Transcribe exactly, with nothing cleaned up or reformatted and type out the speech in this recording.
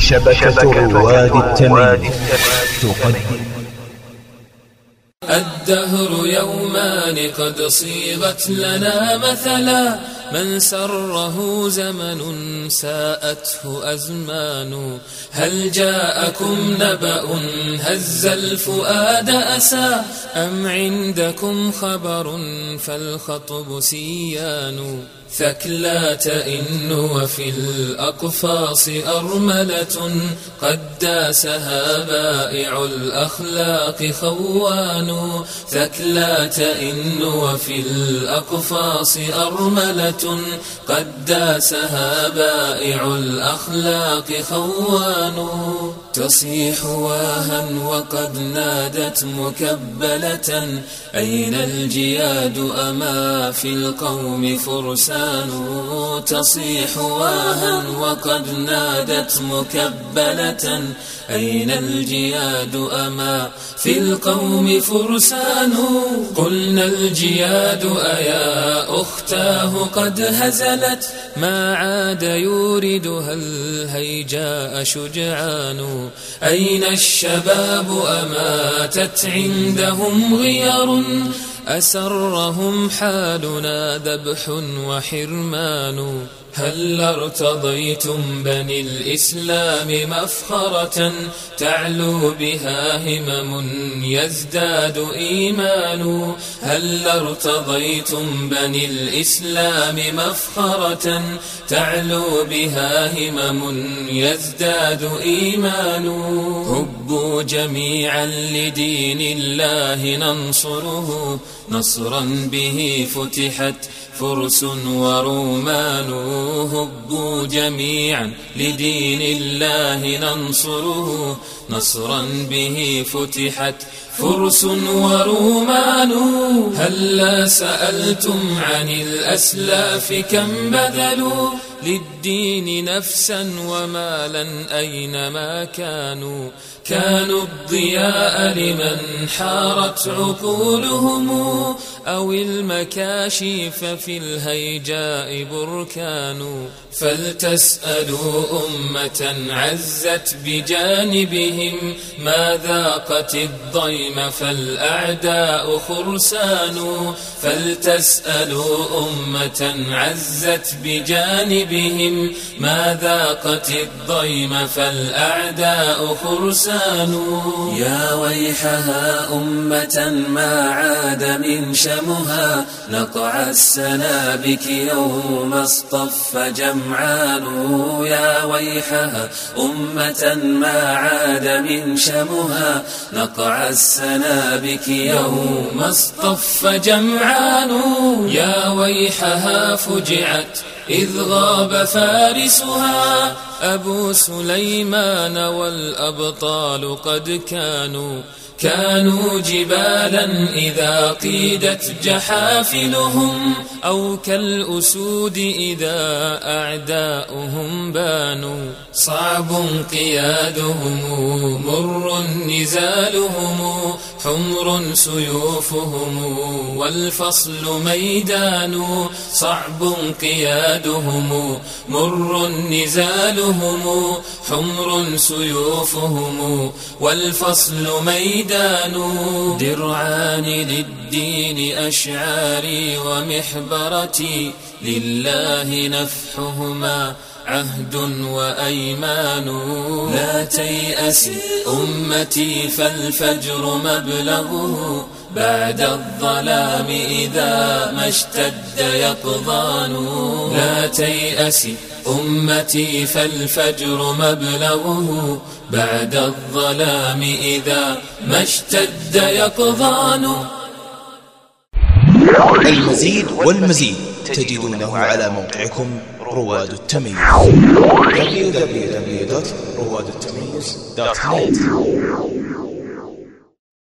شبكة رواد التمييز تقدم. الدهر يومان قد صيغت لنا مثلا، من سره زمن ساءته أزمان. هل جاءكم نبأ هز الفؤاد أسى، أم عندكم خبر فالخطب سيان. ثكلا تئن وفي الأقفاص أرملة، قد داسها بائع الأخلاق خوان. ثكلا تئن وفي الأقفاص أرملة، قد داسها بائع الأخلاق خوان. تصيح واها وقد نادت مكبلة، أين الجياد أما في القوم فرسان. تصيح واها وقد نادت مكبلة، أين الجياد أما في القوم فرسان. قلنا الجياد أيا أختاه قد هزلت، ما عاد يوردها الهيجاء شجعان. أين الشباب أماتت عندهم غير، أسرهم حالنا ذبح وحرمان. هل ارتضيتم بني الإسلام مفخرة، تعلو بها همم يزداد إيمان. هل ارتضيتم بني الإسلام مفخرة، تعلو بها همم يزداد إيمان. هبوا جميعا لدين الله ننصره، نصرا به فتحت فرس ورومان. هبوا جميعا لدين الله ننصره، نصرا به فتحت فرس ورومان. هلا سألتم عن الأسلاف كم بذلوا، للدين نفسا ومالا أينما كانوا. كانوا الضياء لمن حارت عقولهم، أو المكاشيف في الهيجاء بركان. فلتسألوا أمة عزت بجانبهم، ما ذاقت الضيم فالأعداء خرسان. فلتسألوا أمة عزت بجانبهم، ما ذاقت الضيم فالأعداء خرسان. يا ويحها أمة ما عاد من شمها، نقع السنابك يوم اصطف جمعان. يا ويحها أمة ما عاد من شمها، نقع السنابك يوم اصطف جمعان. يا ويحها فجعت إذ غاب فارسها، أبو سليمان والأبطال قد كانوا. كانوا جبالا إذا قيدت جحافلهم، أو كالأسود إذا أعداؤهم بانوا. صعب قيادهم مر نزالهم، حمر سيوفهم والفصل ميدان. صعب قيادهم مر نزالهم، حمر سيوفهم والفصل ميدان. درعان للدين أشعاري ومحبرتي، لله نفحهما عهد وأيمان. لا تيأس أمتي فالفجر مبلغه، بعد الظلام إذا ما اشتد يقظان. لا تيأس أمتي فالفجر مبلغه، بعد الظلام إذا ما اشتد يقظان. المزيد والمزيد تجدونه على موقعكم رواد التمييز دبليو دبليو دبليو دوت رواد التمييز دوت نت.